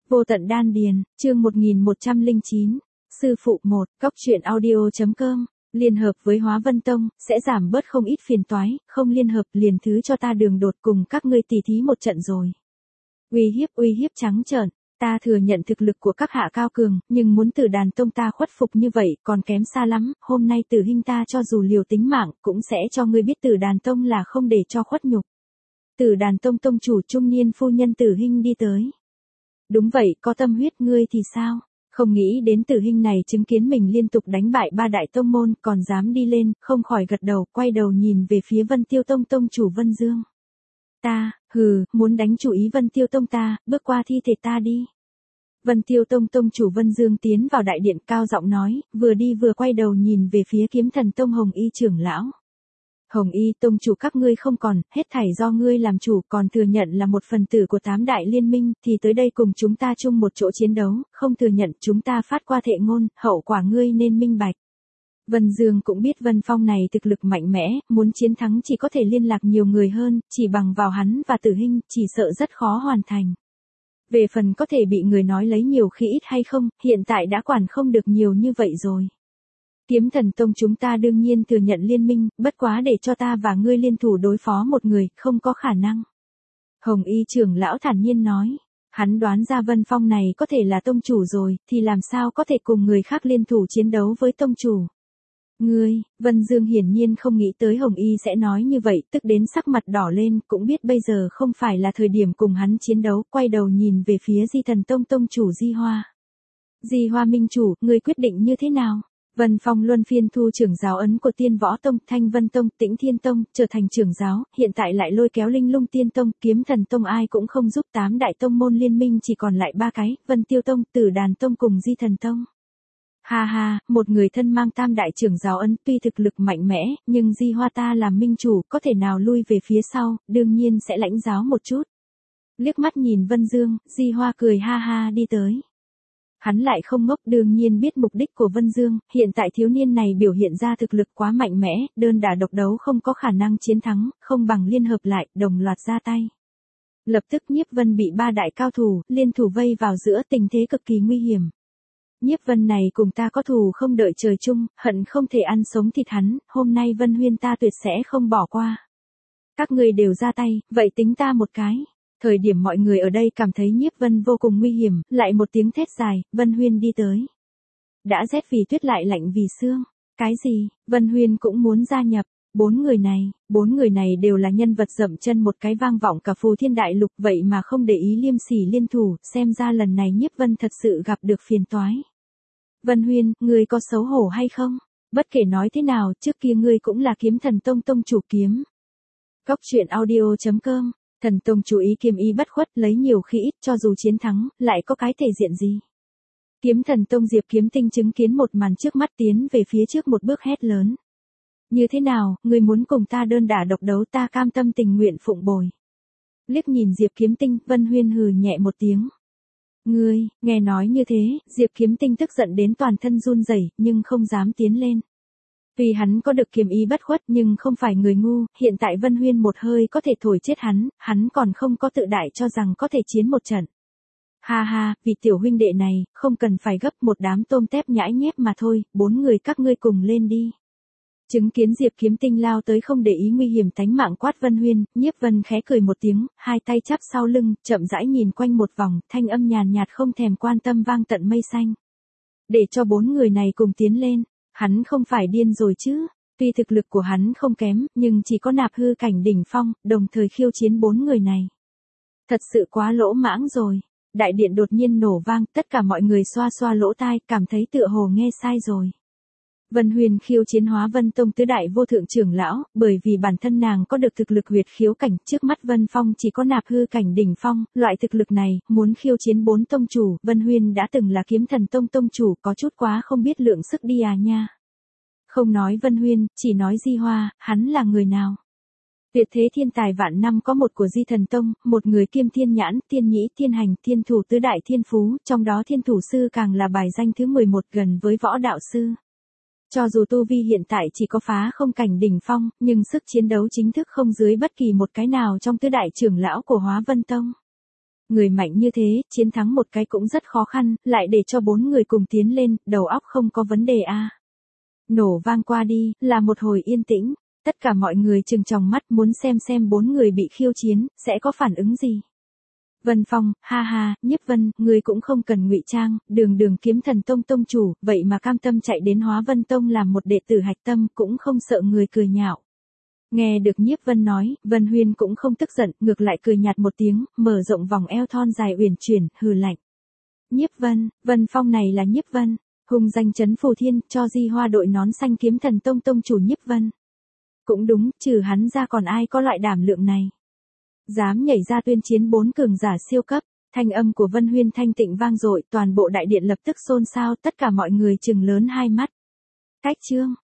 Vô tận đan điền, chương 1109. Sư phụ 1, Cóc truyện audio.com. Liên hợp với Hóa Vân Tông, sẽ giảm bớt không ít phiền toái, không liên hợp liền thứ cho ta đường đột cùng các ngươi tỉ thí một trận rồi. Uy hiếp trắng trợn, ta thừa nhận thực lực của các hạ cao cường, nhưng muốn Tử Đàn Tông ta khuất phục như vậy còn kém xa lắm, hôm nay Tử Hinh ta cho dù liều tính mạng, cũng sẽ cho ngươi biết Tử Đàn Tông là không để cho khuất nhục. Tử Đàn Tông tông chủ trung niên phu nhân Tử Hinh đi tới. Đúng vậy, có tâm huyết ngươi thì sao? Không nghĩ đến Tử Hinh này chứng kiến mình liên tục đánh bại ba đại tông môn, còn dám đi lên, không khỏi gật đầu, quay đầu nhìn về phía Vân Tiêu Tông tông chủ Vân Dương. Muốn đánh chủ ý Vân Tiêu Tông ta, bước qua thi thể ta đi. Vân Tiêu Tông tông chủ Vân Dương tiến vào đại điện cao giọng nói, vừa đi vừa quay đầu nhìn về phía Kiếm Thần Tông Hồng Y trưởng lão. Hồng Y tông chủ các ngươi không còn, hết thảy do ngươi làm chủ, còn thừa nhận là một phần tử của 8 đại liên minh, thì tới đây cùng chúng ta chung một chỗ chiến đấu, không thừa nhận chúng ta phát qua thệ ngôn, hậu quả ngươi nên minh bạch. Vân Dương cũng biết Vân Phong này thực lực mạnh mẽ, muốn chiến thắng chỉ có thể liên lạc nhiều người hơn, chỉ bằng vào hắn và Tử Hinh, chỉ sợ rất khó hoàn thành. Về phần có thể bị người nói lấy nhiều khi ít hay không, hiện tại đã quản không được nhiều như vậy rồi. Kiếm Thần Tông chúng ta đương nhiên thừa nhận liên minh, bất quá để cho ta và ngươi liên thủ đối phó một người, không có khả năng. Hồng Y trưởng lão thản nhiên nói, hắn đoán ra Vân Phong này có thể là tông chủ rồi, thì làm sao có thể cùng người khác liên thủ chiến đấu với tông chủ. Vân Dương hiển nhiên không nghĩ tới Hồng Y sẽ nói như vậy, tức đến sắc mặt đỏ lên, cũng biết bây giờ không phải là thời điểm cùng hắn chiến đấu, quay đầu nhìn về phía Di Thần Tông tông chủ Di Hoa. Di Hoa minh chủ, ngươi quyết định như thế nào? Vân Phong luân phiên thu trưởng giáo ấn của Tiên Võ Tông, Thanh Vân Tông, Tĩnh Thiên Tông, trở thành trưởng giáo, hiện tại lại lôi kéo Linh Lung Tiên Tông, Kiếm Thần Tông ai cũng không giúp, 8 đại tông môn liên minh chỉ còn lại 3 cái, Vân Tiêu Tông, Tử Đàn Tông cùng Di Thần Tông. Một người thân mang 3 đại trưởng giáo ấn tuy thực lực mạnh mẽ, nhưng Di Hoa ta làm minh chủ, có thể nào lui về phía sau, đương nhiên sẽ lãnh giáo một chút. Liếc mắt nhìn Vân Dương, Di Hoa cười đi tới. Hắn lại không ngốc, đương nhiên biết mục đích của Vân Dương, hiện tại thiếu niên này biểu hiện ra thực lực quá mạnh mẽ, đơn đả độc đấu không có khả năng chiến thắng, không bằng liên hợp lại, đồng loạt ra tay. Lập tức Nhiếp Vân bị 3 đại cao thủ, liên thủ vây vào giữa, tình thế cực kỳ nguy hiểm. Nhiếp Vân này cùng ta có thù không đợi trời chung, hận không thể ăn sống thịt hắn, hôm nay Vân Huyên ta tuyệt sẽ không bỏ qua. Các người đều ra tay, vậy tính ta một cái. Thời điểm mọi người ở đây cảm thấy Nhiếp Vân vô cùng nguy hiểm, lại một tiếng thét dài, Vân Huyên đi tới. Đã rét vì tuyết lại lạnh vì xương. Cái gì, Vân Huyên cũng muốn gia nhập. 4 người này đều là nhân vật dậm chân một cái vang vọng cả Phù Thiên Đại Lục, vậy mà không để ý liêm sỉ liên thủ, xem ra lần này Nhiếp Vân thật sự gặp được phiền toái. Vân Huyên, ngươi có xấu hổ hay không? Bất kể nói thế nào, trước kia ngươi cũng là Kiếm Thần Tông tông chủ kiếm. Cóc truyện audio.com. Thần Tông chú ý kiếm ý bất khuất, lấy nhiều khi ít, cho dù chiến thắng, lại có cái thể diện gì. Kiếm Thần Tông Diệp Kiếm Tinh chứng kiến một màn trước mắt tiến về phía trước một bước hét lớn. Như thế nào, ngươi muốn cùng ta đơn đả độc đấu, ta cam tâm tình nguyện phụng bồi. Liếc nhìn Diệp Kiếm Tinh, Vân Huyên hừ nhẹ một tiếng. Nghe nói như thế, Diệp Kiếm Tinh tức giận đến toàn thân run rẩy, nhưng không dám tiến lên. Vì hắn có được kiếm ý bất khuất nhưng không phải người ngu, hiện tại Vân Huyên một hơi có thể thổi chết hắn còn không có tự đại cho rằng có thể chiến một trận. Vì tiểu huynh đệ này, không cần phải gấp, một đám tôm tép nhãi nhép mà thôi, 4 người các ngươi cùng lên đi. Chứng kiến Diệp Kiếm Tinh lao tới không để ý nguy hiểm tánh mạng quát Vân Huyên, Nhiếp Vân khẽ cười một tiếng, hai tay chắp sau lưng, chậm rãi nhìn quanh một vòng, thanh âm nhàn nhạt không thèm quan tâm vang tận mây xanh. Để cho 4 người này cùng tiến lên. Hắn không phải điên rồi chứ, tuy thực lực của hắn không kém, nhưng chỉ có nạp hư cảnh đỉnh phong, đồng thời khiêu chiến 4 người này. Thật sự quá lỗ mãng rồi. Đại điện đột nhiên nổ vang, tất cả mọi người xoa xoa lỗ tai, cảm thấy tựa hồ nghe sai rồi. Vân Huyền khiêu chiến Hóa Vân Tông tứ đại vô thượng trưởng lão, bởi vì bản thân nàng có được thực lực huyệt khiếu cảnh, trước mắt Vân Phong chỉ có nạp hư cảnh đỉnh phong, loại thực lực này, muốn khiêu chiến 4 tông chủ, Vân Huyền đã từng là Kiếm Thần Tông tông chủ, có chút quá không biết lượng sức đi nha. Không nói Vân Huyền, chỉ nói Di Hoa, hắn là người nào? Tuyệt thế thiên tài vạn năm có một của Di Thần Tông, một người kiêm thiên nhãn, thiên nhĩ, thiên hành, thiên thủ tứ đại thiên phú, trong đó thiên thủ sư càng là bài danh thứ 11 gần với võ đạo sư. Cho dù tu vi hiện tại chỉ có phá không cảnh đỉnh phong, nhưng sức chiến đấu chính thức không dưới bất kỳ một cái nào trong tứ đại trưởng lão của Hóa Vân Tông. Người mạnh như thế, chiến thắng một cái cũng rất khó khăn, lại để cho 4 người cùng tiến lên, đầu óc không có vấn đề à. Nổ vang qua đi, là một hồi yên tĩnh, tất cả mọi người trừng tròng mắt muốn xem 4 người bị khiêu chiến, sẽ có phản ứng gì. Vân Phong, ha ha, Nhiếp Vân, ngươi cũng không cần ngụy trang, đường kiếm thần tông tông chủ, vậy mà cam tâm chạy đến Hóa Vân Tông làm một đệ tử hạch tâm, cũng không sợ người cười nhạo. Nghe được Nhiếp Vân nói, Vân Huyên cũng không tức giận, ngược lại cười nhạt một tiếng, mở rộng vòng eo thon dài uyển chuyển, hừ lạnh. Nhiếp Vân, Vân Phong này là Nhiếp Vân, hùng danh chấn phù thiên, cho Di Hoa đội nón xanh kiếm thần tông tông chủ Nhiếp Vân. Cũng đúng, trừ hắn ra còn ai có loại đảm lượng này. Dám nhảy ra tuyên chiến 4 cường giả siêu cấp, thanh âm của Vân Huyên thanh tịnh vang dội, toàn bộ đại điện lập tức xôn xao, tất cả mọi người trừng lớn hai mắt. Cách chương